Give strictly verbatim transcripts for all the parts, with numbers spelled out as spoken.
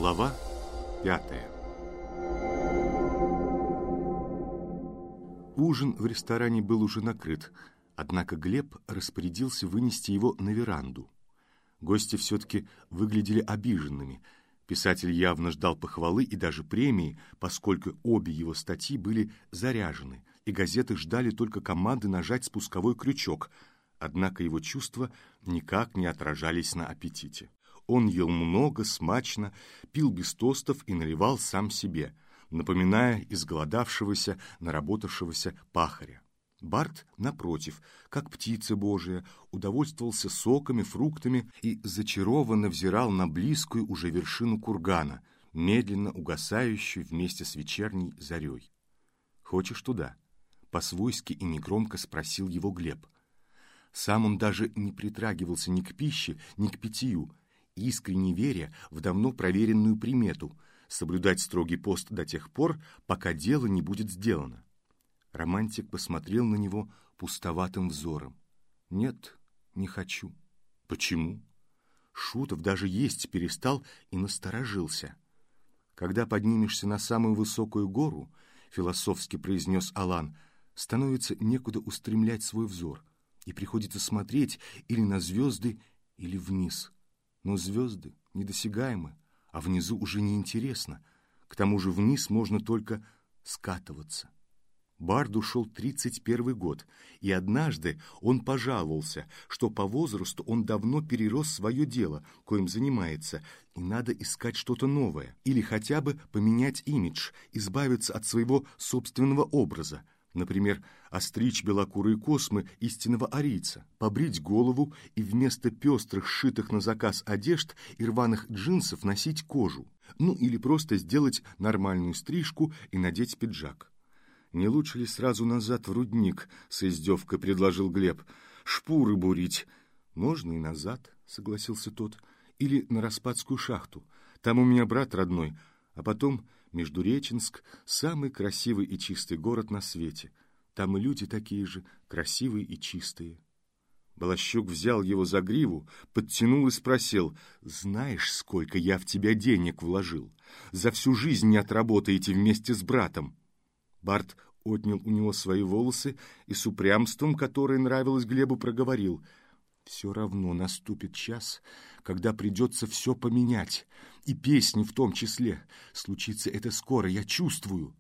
Глава пятая. Ужин в ресторане был уже накрыт, однако Глеб распорядился вынести его на веранду. Гости все-таки выглядели обиженными. Писатель явно ждал похвалы и даже премии, поскольку обе его статьи были заряжены, и газеты ждали только команды нажать спусковой крючок, однако его чувства никак не отражались на аппетите. Он ел много, смачно, пил без тостов и наливал сам себе, напоминая изголодавшегося, наработавшегося пахаря. Барт, напротив, как птица божия, удовольствовался соками, фруктами и зачарованно взирал на близкую уже вершину кургана, медленно угасающую вместе с вечерней зарей. «Хочешь туда?» — по-свойски и негромко спросил его Глеб. Сам он даже не притрагивался ни к пище, ни к питью, искренне веря в давно проверенную примету — соблюдать строгий пост до тех пор, пока дело не будет сделано. Романтик посмотрел на него пустоватым взором. «Нет, не хочу». «Почему?» Шутов даже есть перестал и насторожился. «Когда поднимешься на самую высокую гору, — философски произнес Алан, — становится некуда устремлять свой взор, и приходится смотреть или на звезды, или вниз. Но звезды недосягаемы, а внизу уже неинтересно. К тому же вниз можно только скатываться». Барду шел тридцать первый год, и однажды он пожаловался, что по возрасту он давно перерос свое дело, коим занимается, и надо искать что-то новое, или хотя бы поменять имидж, избавиться от своего собственного образа. Например, остричь белокурые космы истинного арийца, побрить голову и вместо пестрых, сшитых на заказ одежд и рваных джинсов носить кожу. Ну или просто сделать нормальную стрижку и надеть пиджак. «Не лучше ли сразу назад в рудник?» — с издевкой предложил Глеб. «Шпуры бурить». «Можно и назад», — согласился тот. «Или на Распадскую шахту. Там у меня брат родной. А потом Междуреченск — самый красивый и чистый город на свете. Там и люди такие же, красивые и чистые». Балащук взял его за гриву, подтянул и спросил: «Знаешь, сколько я в тебя денег вложил? За всю жизнь не отработаете вместе с братом». Барт отнял у него свои волосы и с упрямством, которое нравилось Глебу, проговорил: «Все равно наступит час, когда придется все поменять, и песни в том числе. Случится это скоро, я чувствую».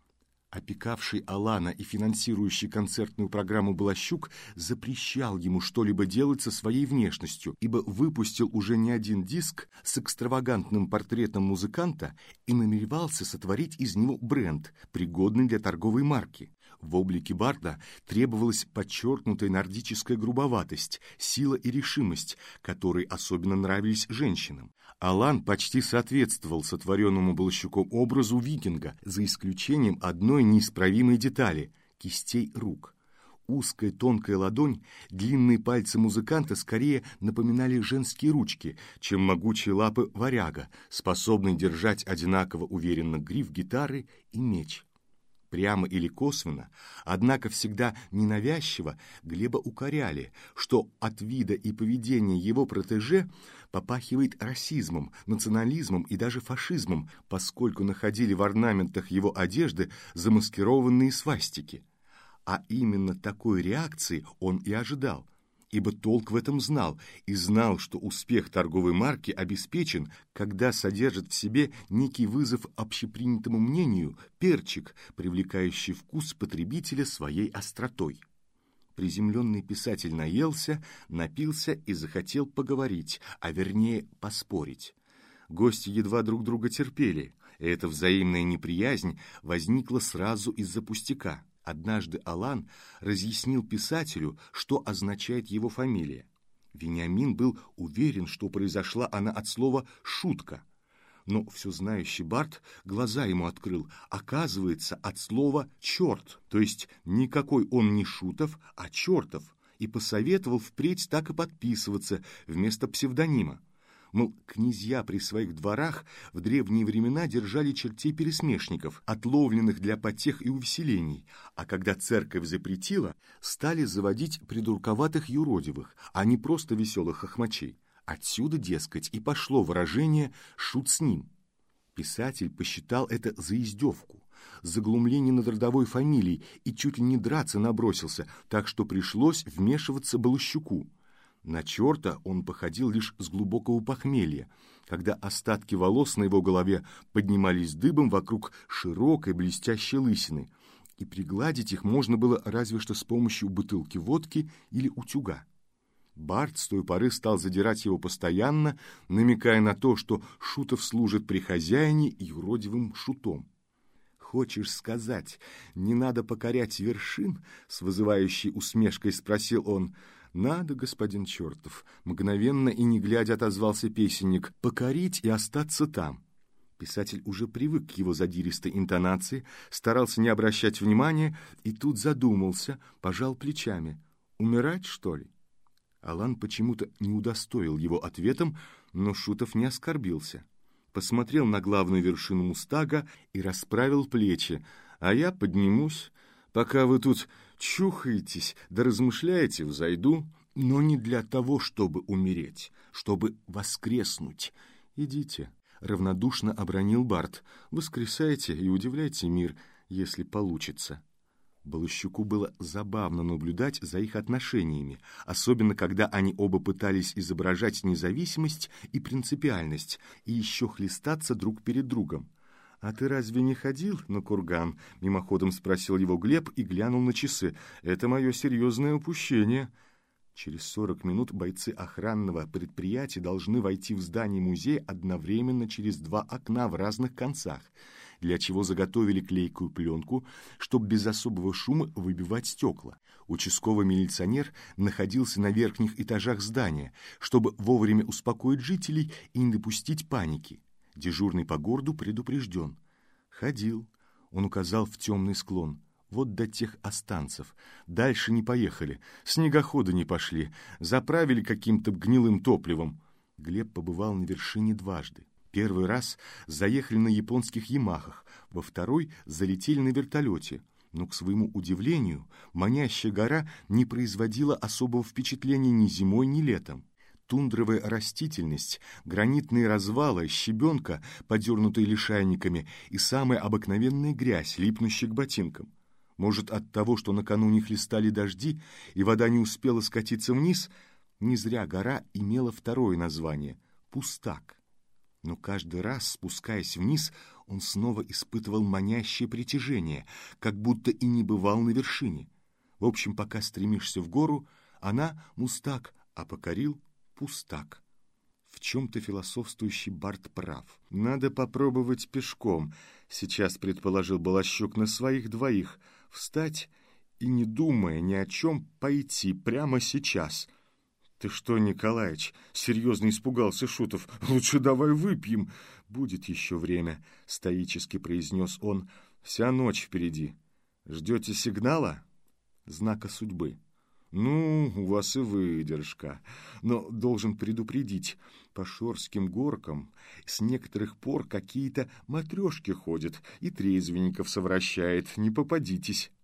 Опекавший Алана и финансирующий концертную программу Балащук запрещал ему что-либо делать со своей внешностью, ибо выпустил уже не один диск с экстравагантным портретом музыканта и намеревался сотворить из него бренд, пригодный для торговой марки. В облике Барда требовалась подчеркнутая нордическая грубоватость, сила и решимость, которые особенно нравились женщинам. Алан почти соответствовал сотворенному Балащуком образу викинга, за исключением одной неисправимой детали — кистей рук. Узкая тонкая ладонь, длинные пальцы музыканта скорее напоминали женские ручки, чем могучие лапы варяга, способные держать одинаково уверенно гриф гитары и меч. Прямо или косвенно, однако всегда ненавязчиво, Глеба укоряли, что от вида и поведения его протеже попахивает расизмом, национализмом и даже фашизмом, поскольку находили в орнаментах его одежды замаскированные свастики. А именно такой реакции он и ожидал, ибо толк в этом знал, и знал, что успех торговой марки обеспечен, когда содержит в себе некий вызов общепринятому мнению, перчик, привлекающий вкус потребителя своей остротой. Приземленный писатель наелся, напился и захотел поговорить, а вернее поспорить. Гости едва друг друга терпели, и эта взаимная неприязнь возникла сразу из-за пустяка. Однажды Алан разъяснил писателю, что означает его фамилия. Вениамин был уверен, что произошла она от слова «шутка». Но все знающий Барт глаза ему открыл. Оказывается, от слова «черт», то есть никакой он не Шутов, а Чертов, и посоветовал впредь так и подписываться вместо псевдонима. Мол, князья при своих дворах в древние времена держали чертей-пересмешников, отловленных для потех и увеселений, а когда церковь запретила, стали заводить придурковатых юродивых, а не просто веселых хохмачей. Отсюда, дескать, и пошло выражение «шут с ним». Писатель посчитал это за издевку, за глумление над родовой фамилией и чуть ли не драться набросился, так что пришлось вмешиваться Балащуку. На черта он походил лишь с глубокого похмелья, когда остатки волос на его голове поднимались дыбом вокруг широкой блестящей лысины, и пригладить их можно было разве что с помощью бутылки водки или утюга. Барт с той поры стал задирать его постоянно, намекая на то, что Шутов служит при хозяине юродивым шутом. «Хочешь сказать, не надо покорять вершин?» — с вызывающей усмешкой спросил он. «Надо, господин Чертов», — мгновенно и не глядя отозвался песенник, — «покорить и остаться там». Писатель уже привык к его задиристой интонации, старался не обращать внимания, и тут задумался, пожал плечами. «Умирать, что ли?» Алан почему-то не удостоил его ответом, но Шутов не оскорбился. Посмотрел на главную вершину Мустага и расправил плечи. «А я поднимусь. Пока вы тут чухаетесь да размышляете, взойду, но не для того, чтобы умереть, чтобы воскреснуть. Идите». Равнодушно обронил Барт. «Воскресайте и удивляйте мир, если получится». Балащуку было забавно наблюдать за их отношениями, особенно когда они оба пытались изображать независимость и принципиальность и еще хлестаться друг перед другом. «А ты разве не ходил на курган?» — мимоходом спросил его Глеб и глянул на часы. «Это мое серьезное упущение». Через сорок минут бойцы охранного предприятия должны войти в здание музея одновременно через два окна в разных концах, для чего заготовили клейкую пленку, чтобы без особого шума выбивать стекла. Участковый милиционер находился на верхних этажах здания, чтобы вовремя успокоить жителей и не допустить паники. Дежурный по городу предупрежден. «Ходил», — он указал в темный склон. «Вот до тех останцев. Дальше не поехали, снегоходы не пошли, заправили каким-то гнилым топливом». Глеб побывал на вершине дважды. Первый раз заехали на японских «Ямахах», во второй залетели на вертолете. Но, к своему удивлению, манящая гора не производила особого впечатления ни зимой, ни летом. Тундровая растительность, гранитные развалы, щебенка, подернутые лишайниками, и самая обыкновенная грязь, липнущая к ботинкам. Может, от того, что накануне хлестали дожди, и вода не успела скатиться вниз, не зря гора имела второе название — Пустак. Но каждый раз, спускаясь вниз, он снова испытывал манящее притяжение, как будто и не бывал на вершине. В общем, пока стремишься в гору, она — Мустак, а покорил — Пустак. В чем-то философствующий Барт прав. «Надо попробовать пешком», — сейчас предположил Балащук, — «на своих двоих. Встать и, не думая ни о чем, пойти прямо сейчас». «Ты что, Николаич?» — серьезно испугался Шутов. «Лучше давай выпьем». «Будет еще время», — стоически произнес он. «Вся ночь впереди. Ждете сигнала? Знака судьбы». «Ну, у вас и выдержка. Но должен предупредить, по Шорским горкам с некоторых пор какие-то матрешки ходят и трезвенников совращает. Не попадитесь».